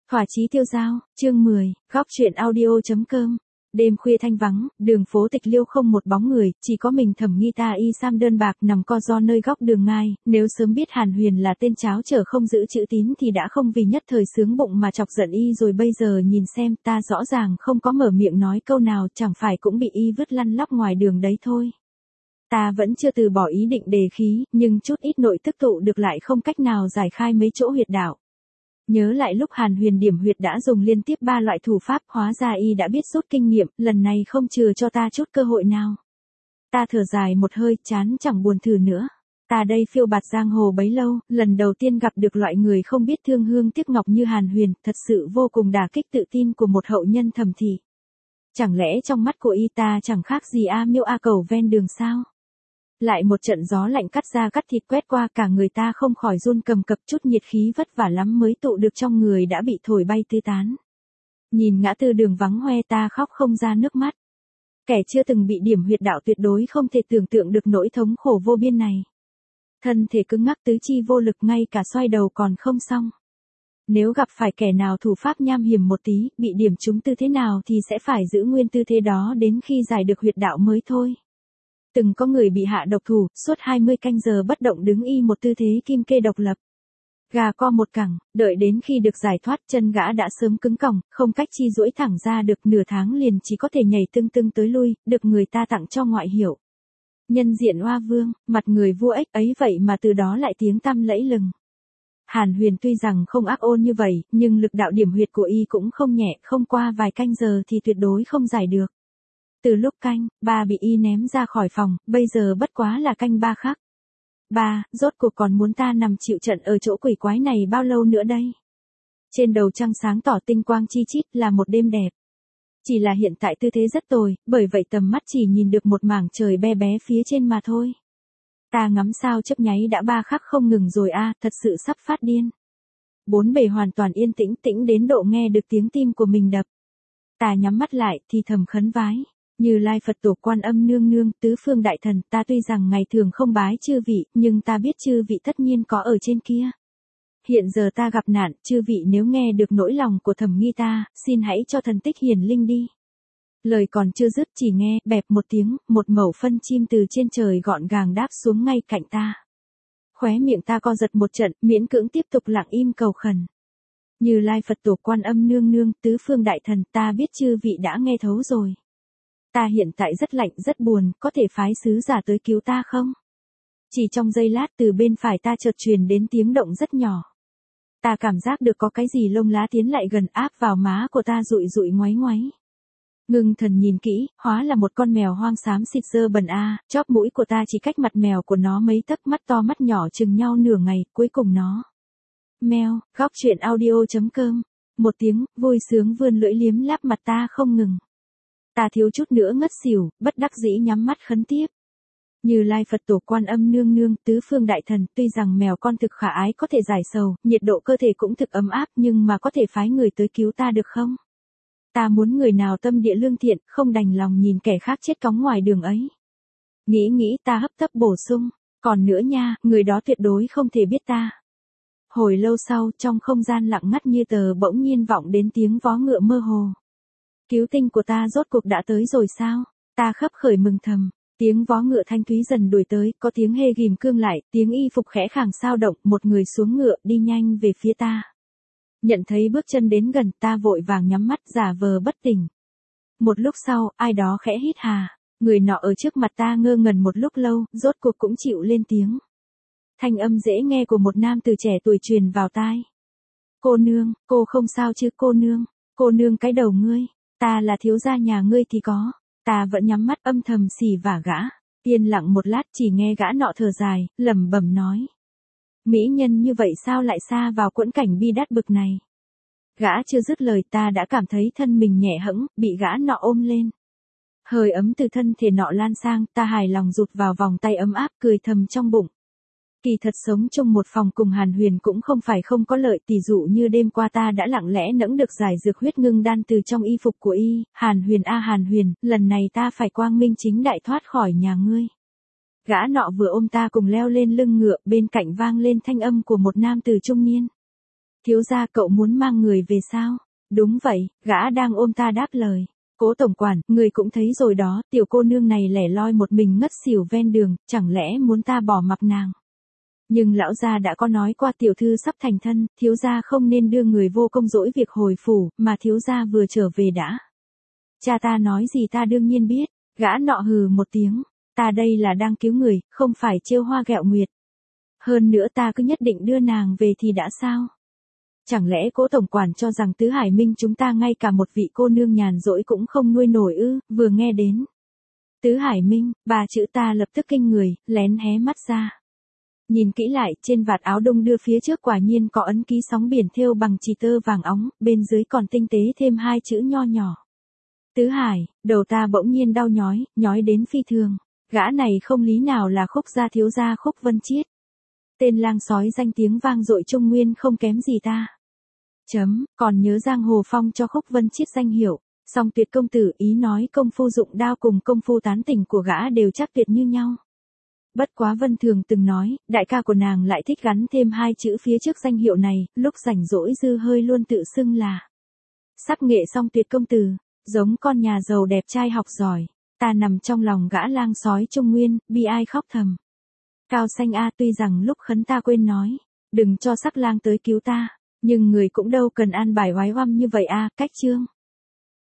Thỏa chí tiêu dao, chương 10, góc truyện audio.com. Đêm khuya thanh vắng, đường phố tịch liêu không một bóng người, chỉ có mình Thẩm Nghi Ta y sam đơn bạc nằm co ro nơi góc đường ngay. Nếu sớm biết Hàn Huyền là tên cháo trở không giữ chữ tín thì đã không vì nhất thời sướng bụng mà chọc giận y rồi. Bây giờ nhìn xem, ta rõ ràng không có mở miệng nói câu nào, chẳng phải cũng bị y vứt lăn lóc ngoài đường đấy thôi. Ta vẫn chưa từ bỏ ý định đề khí, nhưng chút ít nội tức tụ được lại không cách nào giải khai mấy chỗ huyệt đạo. Nhớ lại lúc Hàn Huyền điểm huyệt đã dùng liên tiếp 3 loại thủ pháp, hóa ra y đã biết rút kinh nghiệm, lần này không chừa cho ta chút cơ hội nào. Ta thở dài một hơi, chán chẳng buồn thử nữa. Ta đây phiêu bạt giang hồ bấy lâu, lần đầu tiên gặp được loại người không biết thương hương tiếc ngọc như Hàn Huyền, thật sự vô cùng đả kích tự tin của một hậu nhân Thẩm thị. Chẳng lẽ trong mắt của y ta chẳng khác gì A Miêu A Cẩu ven đường sao? Lại một trận gió lạnh cắt da cắt thịt quét qua, cả người ta không khỏi run cầm cập, chút nhiệt khí vất vả lắm mới tụ được trong người đã bị thổi bay tứ tán. Nhìn ngã tư đường vắng hoe, ta khóc không ra nước mắt. Kẻ chưa từng bị điểm huyệt đạo tuyệt đối không thể tưởng tượng được nỗi thống khổ vô biên này. Thân thể cứng ngắc, tứ chi vô lực, ngay cả xoay đầu còn không xong. Nếu gặp phải kẻ nào thủ pháp nham hiểm một tí, bị điểm trúng tư thế nào thì sẽ phải giữ nguyên tư thế đó đến khi giải được huyệt đạo mới thôi. Từng có người bị hạ độc thủ, suốt 20 canh giờ bất động đứng y một tư thế kim kê độc lập. Gà co một cẳng, đợi đến khi được giải thoát, chân gã đã sớm cứng còng, không cách chi duỗi thẳng ra được, nửa tháng liền chỉ có thể nhảy tưng tưng tới lui, được người ta tặng cho ngoại hiệu. Nhân diện Hoa Vương, mặt người vua ếch ấy, vậy mà từ đó lại tiếng tăm lẫy lừng. Hàn Huyền tuy rằng không ác ôn như vậy, nhưng lực đạo điểm huyệt của y cũng không nhẹ, không qua vài canh giờ thì tuyệt đối không giải được. Từ lúc canh 3 bị y ném ra khỏi phòng, bây giờ bất quá là canh 3 khác. 3, rốt cuộc còn muốn ta nằm chịu trận ở chỗ quỷ quái này bao lâu nữa đây? Trên đầu trăng sáng tỏ tinh quang chi chít, là một đêm đẹp. Chỉ là hiện tại tư thế rất tồi, bởi vậy tầm mắt chỉ nhìn được một mảng trời be bé phía trên mà thôi. Ta ngắm sao chớp nháy đã 3 khắc không ngừng rồi a, thật sự sắp phát điên. Bốn bề hoàn toàn yên tĩnh, tĩnh đến độ nghe được tiếng tim của mình đập. Ta nhắm mắt lại thì thầm khấn vái. Như Lai Phật Tổ, Quan Âm Nương Nương, tứ phương đại thần, ta tuy rằng ngày thường không bái chư vị, nhưng ta biết chư vị tất nhiên có ở trên kia. Hiện giờ ta gặp nạn, chư vị nếu nghe được nỗi lòng của Thẩm Nghi ta, xin hãy cho thần tích hiển linh đi. Lời còn chưa dứt, chỉ nghe bẹp một tiếng, một mẩu phân chim từ trên trời gọn gàng đáp xuống ngay cạnh ta. Khóe miệng ta co giật một trận, miễn cưỡng tiếp tục lặng im cầu khẩn. Như Lai Phật Tổ, Quan Âm Nương Nương, tứ phương đại thần, ta biết chư vị đã nghe thấu rồi. Ta hiện tại rất lạnh, rất buồn, có thể phái sứ giả tới cứu ta không? Chỉ trong giây lát, từ bên phải ta chợt truyền đến tiếng động rất nhỏ. Ta cảm giác được có cái gì lông lá tiến lại gần, áp vào má của ta, dụi dụi ngoáy ngoáy. Ngưng thần nhìn kỹ, hóa là một con mèo hoang xám xịt dơ bẩn a, chóp mũi của ta chỉ cách mặt mèo của nó mấy tấc, mắt to mắt nhỏ chừng nhau nửa ngày, cuối cùng nó. Mèo, góc truyện audio.com. Một tiếng, vui sướng vươn lưỡi liếm láp mặt ta không ngừng. Ta thiếu chút nữa ngất xỉu, bất đắc dĩ nhắm mắt khấn tiếp. Như Lai Phật Tổ, Quan Âm Nương Nương, tứ phương đại thần, tuy rằng mèo con thực khả ái, có thể giải sầu, nhiệt độ cơ thể cũng thực ấm áp, nhưng mà có thể phái người tới cứu ta được không? Ta muốn người nào tâm địa lương thiện, không đành lòng nhìn kẻ khác chết cóng ngoài đường ấy. Nghĩ ta hấp tấp bổ sung, còn nữa nha, người đó tuyệt đối không thể biết ta. Hồi lâu sau, trong không gian lặng ngắt như tờ, bỗng nhiên vọng đến tiếng vó ngựa mơ hồ. Cứu tinh của ta rốt cuộc đã tới rồi sao? Ta khấp khởi mừng thầm. Tiếng vó ngựa thanh thúy dần đuổi tới, có tiếng hê ghim cương lại, tiếng y phục khẽ khàng sao động, một người xuống ngựa, đi nhanh về phía ta. Nhận thấy bước chân đến gần, ta vội vàng nhắm mắt, giả vờ bất tỉnh. Một lúc sau, ai đó khẽ hít hà. Người nọ ở trước mặt ta ngơ ngẩn một lúc lâu, rốt cuộc cũng chịu lên tiếng. Thanh âm dễ nghe của một nam từ trẻ tuổi truyền vào tai. Cô nương, cô không sao chứ cô nương? Cô nương cái đầu ngươi. Ta là thiếu gia nhà ngươi thì có. Ta vẫn nhắm mắt âm thầm xì vả gã. Yên lặng một lát, chỉ nghe gã nọ thở dài, lẩm bẩm nói. Mỹ nhân như vậy sao lại sa vào quẫn cảnh bi đát bực này? Gã chưa dứt lời, ta đã cảm thấy thân mình nhẹ hẫng, bị gã nọ ôm lên. Hơi ấm từ thân thể nọ lan sang, ta hài lòng rụt vào vòng tay ấm áp, cười thầm trong bụng. Kỳ thật sống chung một phòng cùng Hàn Huyền cũng không phải không có lợi, tỷ dụ như đêm qua ta đã lặng lẽ nẫng được giải dược huyết ngưng đan từ trong y phục của y. Hàn Huyền a Hàn Huyền, lần này ta phải quang minh chính đại thoát khỏi nhà ngươi. Gã nọ vừa ôm ta cùng leo lên lưng ngựa, bên cạnh vang lên thanh âm của một nam tử trung niên. Thiếu gia cậu muốn mang người về sao? Đúng vậy, gã đang ôm ta đáp lời. Cố tổng quản, người cũng thấy rồi đó, tiểu cô nương này lẻ loi một mình ngất xỉu ven đường, chẳng lẽ muốn ta bỏ mặc nàng? Nhưng lão gia đã có nói qua tiểu thư sắp thành thân, thiếu gia không nên đưa người vô công dỗi việc hồi phủ, mà thiếu gia vừa trở về đã. Cha ta nói gì ta đương nhiên biết, gã nọ hừ một tiếng, ta đây là đang cứu người, không phải trêu hoa ghẹo nguyệt. Hơn nữa ta cứ nhất định đưa nàng về thì đã sao? Chẳng lẽ Cố tổng quản cho rằng Tứ Hải Minh chúng ta ngay cả một vị cô nương nhàn rỗi cũng không nuôi nổi ư? Vừa nghe đến Tứ Hải Minh, ba chữ ta lập tức kinh người, lén hé mắt ra. Nhìn kỹ lại, trên vạt áo đông đưa phía trước quả nhiên có ấn ký sóng biển thêu bằng chỉ tơ vàng óng, bên dưới còn tinh tế thêm hai chữ nho nhỏ. Tứ Hải, đầu ta bỗng nhiên đau nhói đến phi thường. Gã này không lý nào là Khúc gia thiếu gia Khúc Vân Chiết. Tên lang sói danh tiếng vang dội Trung Nguyên không kém gì ta. Còn nhớ giang hồ phong cho Khúc Vân Chiết danh hiệu, song Tuyệt công tử ý nói công phu dụng đao cùng công phu tán tỉnh của gã đều chắc tuyệt như nhau. Bất quá Vân Thường từng nói, đại ca của nàng lại thích gắn thêm hai chữ phía trước danh hiệu này, lúc rảnh rỗi dư hơi luôn tự xưng là sắc nghệ song Tuyệt công tử, giống con nhà giàu đẹp trai học giỏi. Ta nằm trong lòng gã lang sói Trung Nguyên, bi ai khóc thầm. Cao Xanh a, tuy rằng lúc khấn ta quên nói, đừng cho sắc lang tới cứu ta, nhưng người cũng đâu cần an bài oái oăm như vậy a, cách chương.